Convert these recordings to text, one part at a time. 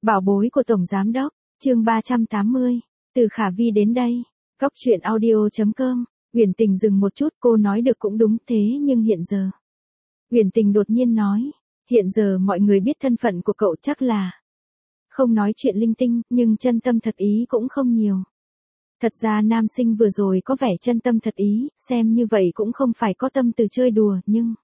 Bảo bối của Tổng Giám Đốc, chương 380, từ Khả Vi đến đây. Cóc truyện audio.com, Uyển Tình dừng một chút, cô nói được cũng đúng, thế nhưng hiện giờ. Uyển Tình đột nhiên nói, hiện giờ mọi người biết thân phận của cậu chắc là. Không nói chuyện linh tinh, nhưng chân tâm thật ý cũng không nhiều. Thật ra nam sinh vừa rồi có vẻ chân tâm thật ý, xem như vậy cũng không phải có tâm từ chơi đùa, nhưng.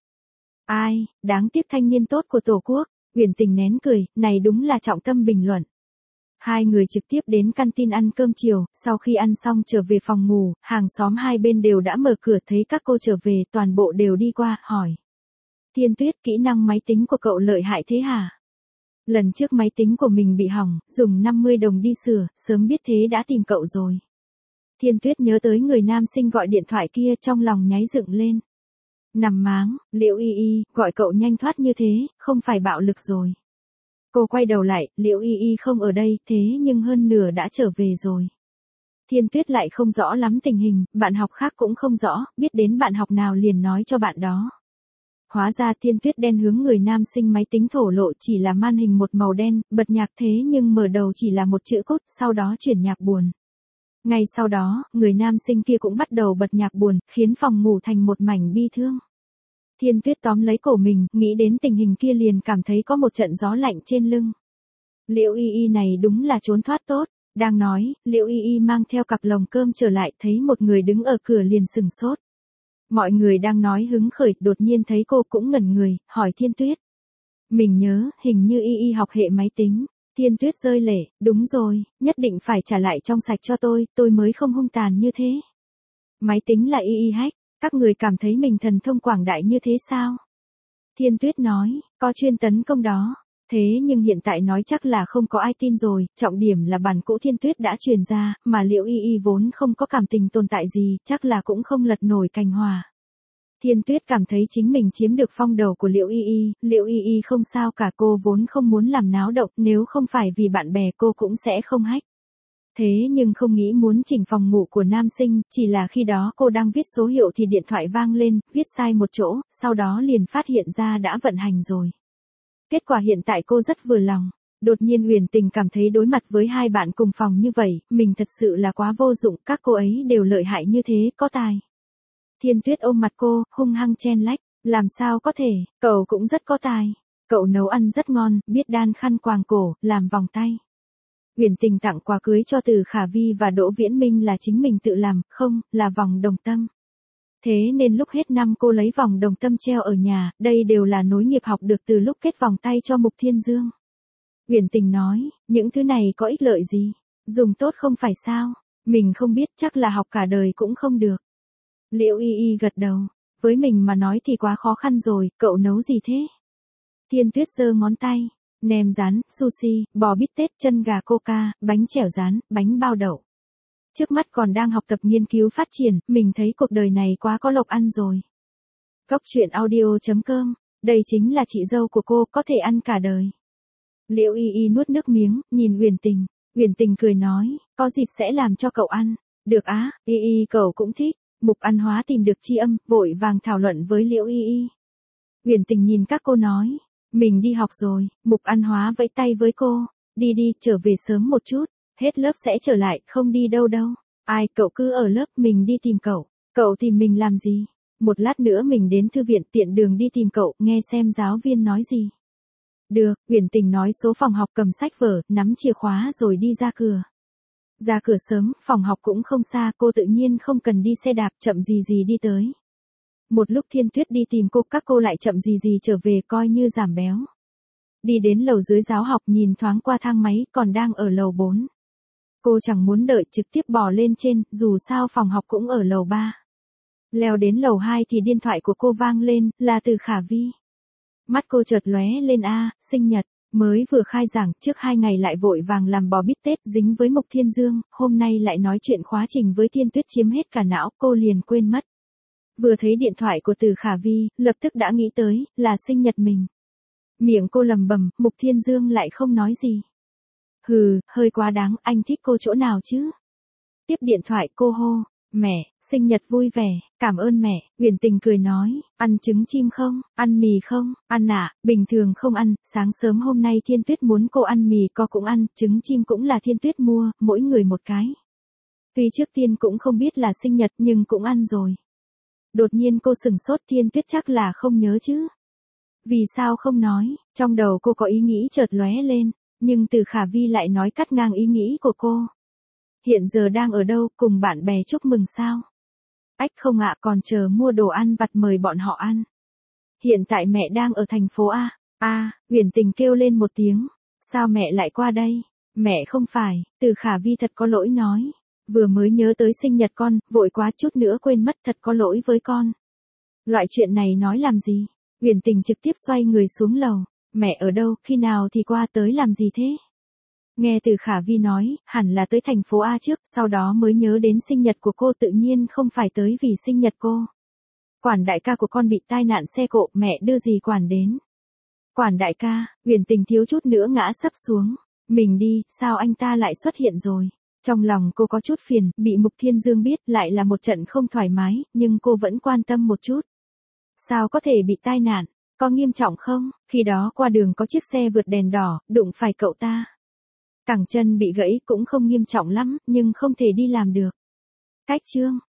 Ai, đáng tiếc thanh niên tốt của Tổ quốc. Uyển Tình nén cười, này đúng là trọng tâm bình luận. Hai người trực tiếp đến canteen ăn cơm chiều, sau khi ăn xong trở về phòng ngủ, hàng xóm hai bên đều đã mở cửa, thấy các cô trở về, toàn bộ đều đi qua, hỏi. Thiên Tuyết, kỹ năng máy tính của cậu lợi hại thế hả? Lần trước máy tính của mình bị hỏng, dùng 50 đồng đi sửa, sớm biết thế đã tìm cậu rồi. Thiên Tuyết nhớ tới người nam sinh gọi điện thoại kia, trong lòng nháy dựng lên. Nằm máng, Liễu Y Y, gọi cậu nhanh thoát như thế, không phải bạo lực rồi. Cô quay đầu lại, Liễu Y Y không ở đây, thế nhưng hơn nửa đã trở về rồi. Thiên Tuyết lại không rõ lắm tình hình, bạn học khác cũng không rõ, biết đến bạn học nào liền nói cho bạn đó. Hóa ra Thiên Tuyết đen hướng người nam sinh máy tính thổ lộ chỉ là màn hình một màu đen, bật nhạc thế nhưng mở đầu chỉ là một chữ cốt, sau đó chuyển nhạc buồn. Ngay sau đó, người nam sinh kia cũng bắt đầu bật nhạc buồn, khiến phòng ngủ thành một mảnh bi thương. Thiên Tuyết tóm lấy cổ mình, nghĩ đến tình hình kia liền cảm thấy có một trận gió lạnh trên lưng. Liễu Y Y này đúng là trốn thoát tốt. Đang nói, Liễu Y Y mang theo cặp lồng cơm trở lại, thấy một người đứng ở cửa liền sừng sốt. Mọi người đang nói hứng khởi, đột nhiên thấy cô cũng ngẩn người, hỏi Thiên Tuyết. Mình nhớ, hình như Y Y học hệ máy tính. Thiên Tuyết rơi lệ, đúng rồi, nhất định phải trả lại trong sạch cho tôi mới không hung tàn như thế. Máy tính là Y Y hack, các người cảm thấy mình thần thông quảng đại như thế sao? Thiên Tuyết nói, có chuyên tấn công đó. Thế nhưng hiện tại nói chắc là không có ai tin rồi, trọng điểm là bản cũ Thiên Tuyết đã truyền ra, mà Liễu Y Y vốn không có cảm tình tồn tại gì, chắc là cũng không lật nổi cành hòa. Thiên Tuyết cảm thấy chính mình chiếm được phong đầu của Liễu Y Y không sao cả, cô vốn không muốn làm náo động, nếu không phải vì bạn bè cô cũng sẽ không hack. Thế nhưng không nghĩ muốn chỉnh phòng ngủ của nam sinh, chỉ là khi đó cô đang viết số hiệu thì điện thoại vang lên, viết sai một chỗ, sau đó liền phát hiện ra đã vận hành rồi. Kết quả hiện tại cô rất vừa lòng. Đột nhiên Uyển Tình cảm thấy đối mặt với hai bạn cùng phòng như vậy, mình thật sự là quá vô dụng, các cô ấy đều lợi hại như thế, có tài. Thiên Tuyết ôm mặt cô, hung hăng chen lách, làm sao có thể, cậu cũng rất có tài. Cậu nấu ăn rất ngon, biết đan khăn quàng cổ, làm vòng tay. Uyển Tình tặng quà cưới cho Từ Khả Vi và Đỗ Viễn Minh là chính mình tự làm, không, là vòng đồng tâm. Thế nên lúc hết năm cô lấy vòng đồng tâm treo ở nhà, đây đều là nối nghiệp học được từ lúc kết vòng tay cho Mục Thiên Dương. Uyển Tình nói, những thứ này có ích lợi gì? Dùng tốt không phải sao? Mình không biết, chắc là học cả đời cũng không được. Liễu Y Y gật đầu, với mình mà nói thì quá khó khăn rồi, cậu nấu gì thế? Thiên Tuyết giơ ngón tay, nem rán, sushi, bò bít tết, chân gà coca, bánh chèo rán, bánh bao đậu. Trước mắt còn đang học tập nghiên cứu phát triển, mình thấy cuộc đời này quá có lộc ăn rồi. Cóc truyện audio.com, đây chính là chị dâu của cô, có thể ăn cả đời. Liễu Y Y nuốt nước miếng, nhìn Uyển Tình. Uyển Tình cười nói, có dịp sẽ làm cho cậu ăn. Được á, Y Y cậu cũng thích. Mục Ăn Hóa tìm được tri âm, vội vàng thảo luận với Liễu Y Y. Uyển Tình nhìn các cô nói, mình đi học rồi. Mục Ăn Hóa vẫy tay với cô, đi đi, trở về sớm một chút. Hết lớp sẽ trở lại, không đi đâu đâu. Ai, cậu cứ ở lớp, mình đi tìm cậu. Cậu tìm mình làm gì? Một lát nữa mình đến thư viện, tiện đường đi tìm cậu, nghe xem giáo viên nói gì. Được, Uyển Tình nói số phòng học, cầm sách vở, nắm chìa khóa rồi đi ra cửa. Ra cửa sớm, phòng học cũng không xa, cô tự nhiên không cần đi xe đạp, chậm gì gì đi tới. Một lúc Thiên Tuyết đi tìm cô, các cô lại chậm gì gì trở về, coi như giảm béo. Đi đến lầu dưới giáo học, nhìn thoáng qua thang máy, còn đang ở lầu 4. Cô chẳng muốn đợi, trực tiếp bò lên trên, dù sao phòng học cũng ở lầu 3. Leo đến lầu 2 thì điện thoại của cô vang lên, là Từ Khả Vi. Mắt cô chợt lóe lên, sinh nhật, mới vừa khai giảng, trước 2 ngày lại vội vàng làm bò bít tết, dính với Mục Thiên Dương, hôm nay lại nói chuyện khóa trình với Thiên Tuyết chiếm hết cả não, cô liền quên mất. Vừa thấy điện thoại của Từ Khả Vi, lập tức đã nghĩ tới, là sinh nhật mình. Miệng cô lầm bầm, Mục Thiên Dương lại không nói gì. Hừ, hơi quá đáng, anh thích cô chỗ nào chứ? Tiếp điện thoại cô hô, Mẹ, sinh nhật vui vẻ, cảm ơn mẹ, Uyển Tình cười nói, ăn trứng chim không, ăn mì không, ăn ạ, bình thường không ăn, sáng sớm hôm nay Thiên Tuyết muốn cô ăn mì cô cũng ăn, trứng chim cũng là Thiên Tuyết mua, mỗi người một cái. Tuy trước tiên cũng không biết là sinh nhật nhưng cũng ăn rồi. Đột nhiên cô sửng sốt, Thiên Tuyết chắc là không nhớ chứ. Vì sao không nói, trong đầu cô có ý nghĩ chợt lóe lên, nhưng Từ Khả Vi lại nói cắt ngang ý nghĩ của cô. Hiện giờ đang ở đâu, cùng bạn bè chúc mừng sao? Ách không ạ, còn chờ mua đồ ăn vặt mời bọn họ ăn. Hiện tại mẹ đang ở thành phố A. Uyển Tình kêu lên một tiếng. Sao mẹ lại qua đây? Mẹ không phải, Từ Khả Vi thật có lỗi nói. Vừa mới nhớ tới sinh nhật con, vội quá chút nữa quên mất, thật có lỗi với con. Loại chuyện này nói làm gì? Uyển Tình trực tiếp xoay người xuống lầu. Mẹ ở đâu, khi nào thì qua tới làm gì thế? Nghe Từ Khả Vi nói, hẳn là tới thành phố A trước, sau đó mới nhớ đến sinh nhật của cô, tự nhiên không phải tới vì sinh nhật cô. Quản đại ca của con bị tai nạn xe cộ, mẹ đưa gì quản đến. Quản đại ca, Uyển Tình thiếu chút nữa ngã sấp xuống. Mình đi, sao anh ta lại xuất hiện rồi? Trong lòng cô có chút phiền, bị Mục Thiên Dương biết lại là một trận không thoải mái, nhưng cô vẫn quan tâm một chút. Sao có thể bị tai nạn? Có nghiêm trọng không? Khi đó qua đường có chiếc xe vượt đèn đỏ, đụng phải cậu ta. Cẳng chân bị gãy cũng không nghiêm trọng lắm, nhưng không thể đi làm được. Cách chương